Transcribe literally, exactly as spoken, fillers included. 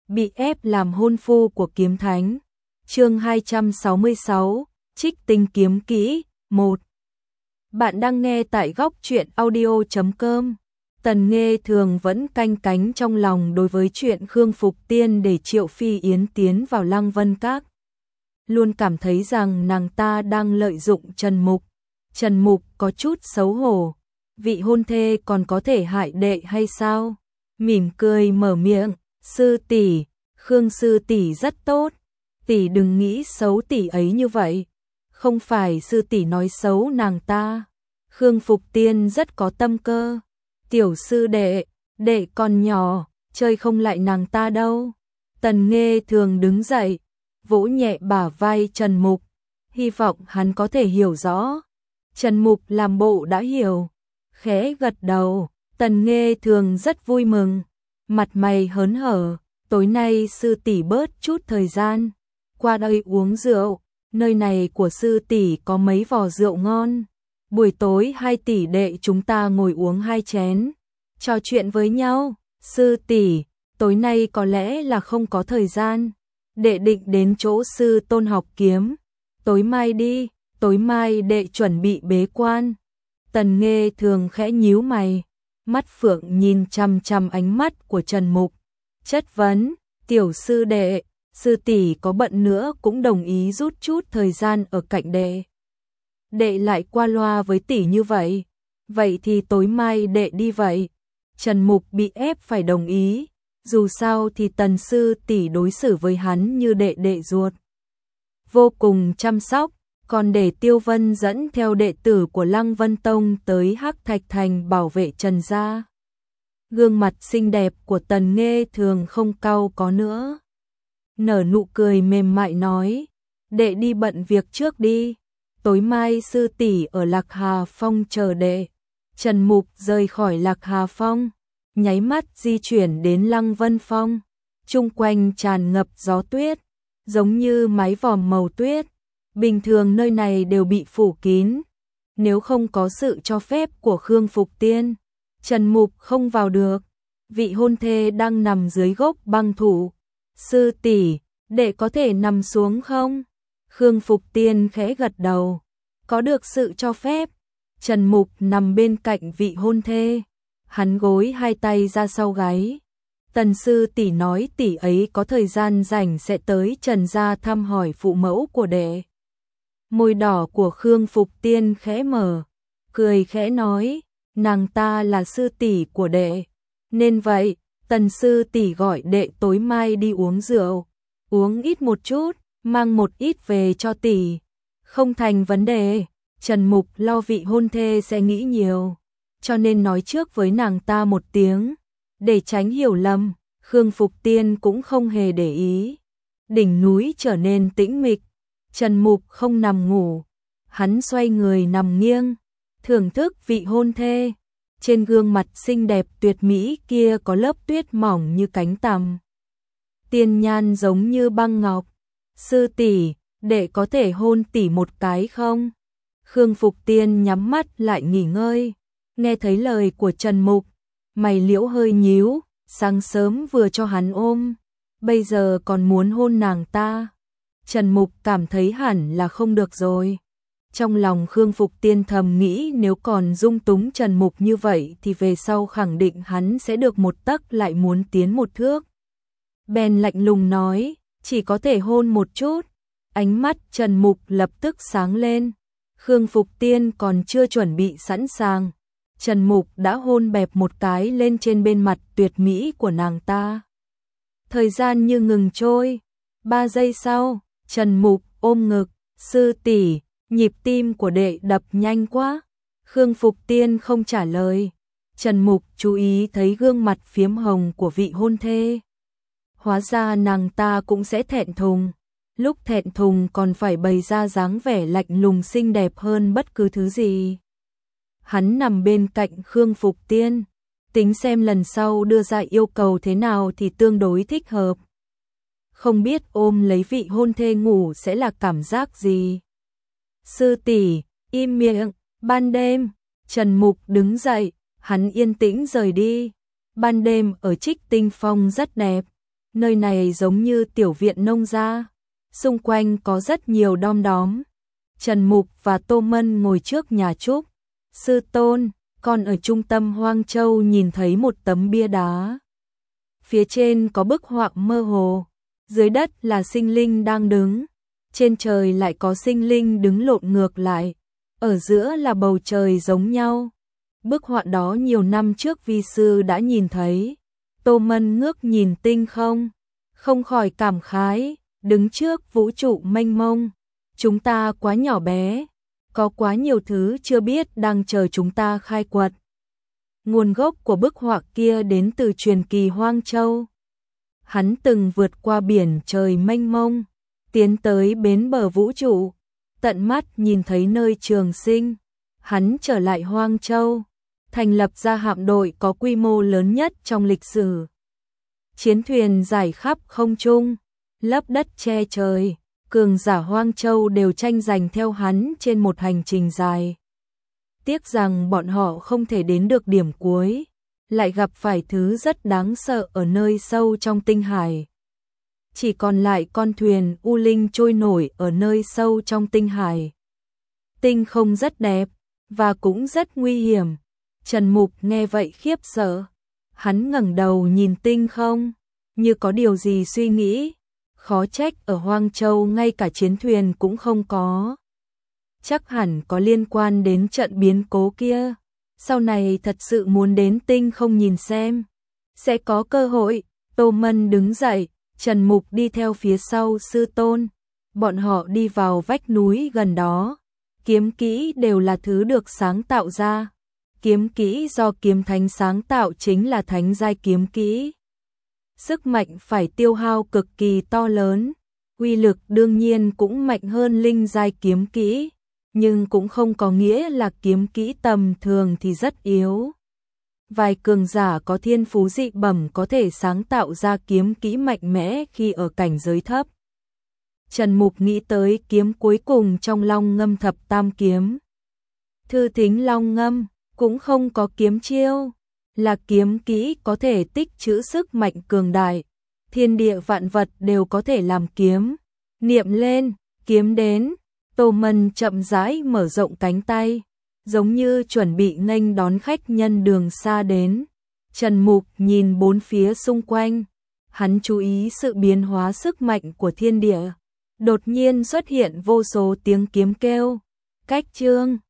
bị ép làm hôn phu của kiếm thánh. Chương hai trăm sáu mươi sáu, Trích tinh kiếm kỹ, một. Bạn đang nghe tại góc truyện audio chấm com. Tần Nghê Thường vẫn canh cánh trong lòng đối với chuyện Khương Phục Tiên để Triệu Phi Yến tiến vào Lăng Vân Các. Luôn cảm thấy rằng nàng ta đang lợi dụng Trần Mục. Trần Mục có chút xấu hổ. Vị hôn thê còn có thể hại đệ hay sao? Mỉm cười mở miệng, sư tỷ, Khương sư tỷ rất tốt. Tỷ đừng nghĩ xấu tỷ ấy như vậy. Không phải sư tỷ nói xấu nàng ta. Khương Phục Tiên rất có tâm cơ. Tiểu sư đệ, đệ còn nhỏ, chơi không lại nàng ta đâu. Tần Nghê Thường đứng dậy, vỗ nhẹ bả vai Trần Mục, hy vọng hắn có thể hiểu rõ. Trần Mục làm bộ đã hiểu, khẽ gật đầu. Tần Nghê Thường rất vui mừng, mặt mày hớn hở. Tối nay sư tỷ bớt chút thời gian qua đây uống rượu, nơi này của sư tỷ có mấy vò rượu ngon. Buổi tối hai tỷ đệ chúng ta ngồi uống hai chén, trò chuyện với nhau. Sư tỷ, tối nay có lẽ là không có thời gian. Đệ định đến chỗ sư tôn học kiếm. Tối mai đi, tối mai đệ chuẩn bị bế quan. Tần Nghê Thường khẽ nhíu mày, mắt phượng nhìn chằm chằm ánh mắt của Trần Mục, chất vấn, tiểu sư đệ, sư tỷ có bận nữa cũng đồng ý rút chút thời gian ở cạnh đệ. Đệ lại qua loa với tỷ như vậy, vậy thì tối mai đệ đi vậy. Trần Mục bị ép phải đồng ý, dù sao thì Tần sư tỷ đối xử với hắn như đệ đệ ruột, vô cùng chăm sóc. Còn để Tiêu Vân dẫn theo đệ tử của Lăng Vân Tông tới Hắc Thạch Thành bảo vệ Trần gia. Gương mặt xinh đẹp của Tần Nghê Thường không cau có nữa, nở nụ cười mềm mại nói, đệ đi bận việc trước đi, tối mai sư tỷ ở Lạc Hà Phong chờ đệ. Trần Mục rời khỏi Lạc Hà Phong, nháy mắt di chuyển đến Lăng Vân Phong, chung quanh tràn ngập gió tuyết, giống như mái vòm màu tuyết. Bình thường nơi này đều bị phủ kín, nếu không có sự cho phép của Khương Phục Tiên, Trần Mục không vào được. Vị hôn thê đang nằm dưới gốc băng thủ. Sư tỷ, đệ có thể nằm xuống không? Khương Phục Tiên khẽ gật đầu, có được sự cho phép. Trần Mục nằm bên cạnh vị hôn thê, hắn gối hai tay ra sau gáy. Tần sư tỷ nói tỷ ấy có thời gian rảnh sẽ tới Trần gia thăm hỏi phụ mẫu của đệ. Môi đỏ của Khương Phục Tiên khẽ mở, cười khẽ nói, nàng ta là sư tỷ của đệ, nên vậy, Tần sư tỷ gọi đệ tối mai đi uống rượu, uống ít một chút, mang một ít về cho tỷ. Không thành vấn đề. Trần Mục lo vị hôn thê sẽ nghĩ nhiều, cho nên nói trước với nàng ta một tiếng, để tránh hiểu lầm. Khương Phục Tiên cũng không hề để ý. Đỉnh núi trở nên tĩnh mịch. Trần Mục không nằm ngủ, hắn xoay người nằm nghiêng, thưởng thức vị hôn thê. Trên gương mặt xinh đẹp tuyệt mỹ kia có lớp tuyết mỏng như cánh tằm, tiên nhan giống như băng ngọc. Sư tỷ, đệ có thể hôn tỷ một cái không? Khương Phục Tiên nhắm mắt lại nghỉ ngơi, nghe thấy lời của Trần Mục, mày liễu hơi nhíu, sáng sớm vừa cho hắn ôm, bây giờ còn muốn hôn nàng ta. Trần Mục cảm thấy hẳn là không được rồi. Trong lòng Khương Phục Tiên thầm nghĩ nếu còn dung túng Trần Mục như vậy thì về sau khẳng định hắn sẽ được một tấc lại muốn tiến một thước. Bèn lạnh lùng nói, chỉ có thể hôn một chút. Ánh mắt Trần Mục lập tức sáng lên. Khương Phục Tiên còn chưa chuẩn bị sẵn sàng, Trần Mục đã hôn bẹp một cái lên trên bên mặt tuyệt mỹ của nàng ta. Thời gian như ngừng trôi. Ba giây sau, Trần Mục ôm ngực, sư tỷ, nhịp tim của đệ đập nhanh quá. Khương Phục Tiên không trả lời. Trần Mục chú ý thấy gương mặt phiếm hồng của vị hôn thê. Hóa ra nàng ta cũng sẽ thẹn thùng. Lúc thẹn thùng còn phải bày ra dáng vẻ lạnh lùng xinh đẹp hơn bất cứ thứ gì. Hắn nằm bên cạnh Khương Phục Tiên, tính xem lần sau đưa ra yêu cầu thế nào thì tương đối thích hợp. Không biết ôm lấy vị hôn thê ngủ sẽ là cảm giác gì. Sư tỷ, im miệng. Ban đêm, Trần Mục đứng dậy, hắn yên tĩnh rời đi. Ban đêm ở Trích Tinh Phong rất đẹp, Nơi này giống như tiểu viện nông gia, xung quanh có rất nhiều đom đóm. Trần Mục và Tô Mân ngồi trước nhà Trúc. Sư tôn, con ở trung tâm Hoang Châu nhìn thấy một tấm bia đá. Phía trên có bức họa mơ hồ, dưới đất là sinh linh đang đứng, trên trời lại có sinh linh đứng lộn ngược lại, ở giữa là bầu trời giống nhau. Bức họa đó nhiều năm trước vi sư đã nhìn thấy. Tô Mân ngước nhìn tinh không, không khỏi cảm khái, đứng trước vũ trụ mênh mông, chúng ta quá nhỏ bé, có quá nhiều thứ chưa biết đang chờ chúng ta khai quật. Nguồn gốc của bức họa kia đến từ truyền kỳ Hoang Châu. Hắn từng vượt qua biển trời mênh mông, tiến tới bến bờ vũ trụ, tận mắt nhìn thấy nơi trường sinh. Hắn trở lại Hoang Châu, thành lập ra hạm đội có quy mô lớn nhất trong lịch sử. Chiến thuyền rải khắp không trung, lấp đất che trời, cường giả Hoang Châu đều tranh giành theo hắn trên một hành trình dài. Tiếc rằng bọn họ không thể đến được điểm cuối, lại gặp phải thứ rất đáng sợ ở nơi sâu trong tinh hải. Chỉ còn lại con thuyền U Linh trôi nổi ở nơi sâu trong tinh hải. Tinh không rất đẹp, và cũng rất nguy hiểm. Trần Mục nghe vậy khiếp sợ. Hắn ngẩng đầu nhìn tinh không, như có điều gì suy nghĩ. Khó trách ở Hoang Châu ngay cả chiến thuyền cũng không có. Chắc hẳn có liên quan đến trận biến cố kia. Sau này thật sự muốn đến tinh không nhìn xem. Sẽ có cơ hội. Tô Mân đứng dậy, Trần Mục đi theo phía sau sư tôn. Bọn họ đi vào vách núi gần đó. Kiếm kỹ đều là thứ được sáng tạo ra. Kiếm kỹ do kiếm thánh sáng tạo chính là thánh giai kiếm kỹ. Sức mạnh phải tiêu hao cực kỳ to lớn. Uy lực đương nhiên cũng mạnh hơn linh giai kiếm kỹ, nhưng cũng không có nghĩa là kiếm kỹ tầm thường thì rất yếu. Vài cường giả có thiên phú dị bẩm có thể sáng tạo ra kiếm kỹ mạnh mẽ khi ở cảnh giới thấp. Trần Mục nghĩ tới kiếm cuối cùng trong Long Ngâm thập tam kiếm. Thư Thính Long Ngâm cũng không có kiếm chiêu, là kiếm kỹ có thể tích trữ sức mạnh cường đại. Thiên địa vạn vật đều có thể làm kiếm. Niệm lên, kiếm đến. Tô Mân chậm rãi mở rộng cánh tay, giống như chuẩn bị nghênh đón khách nhân đường xa đến. Trần Mục nhìn bốn phía xung quanh, hắn chú ý sự biến hóa sức mạnh của thiên địa. Đột nhiên xuất hiện vô số tiếng kiếm kêu. Cách chương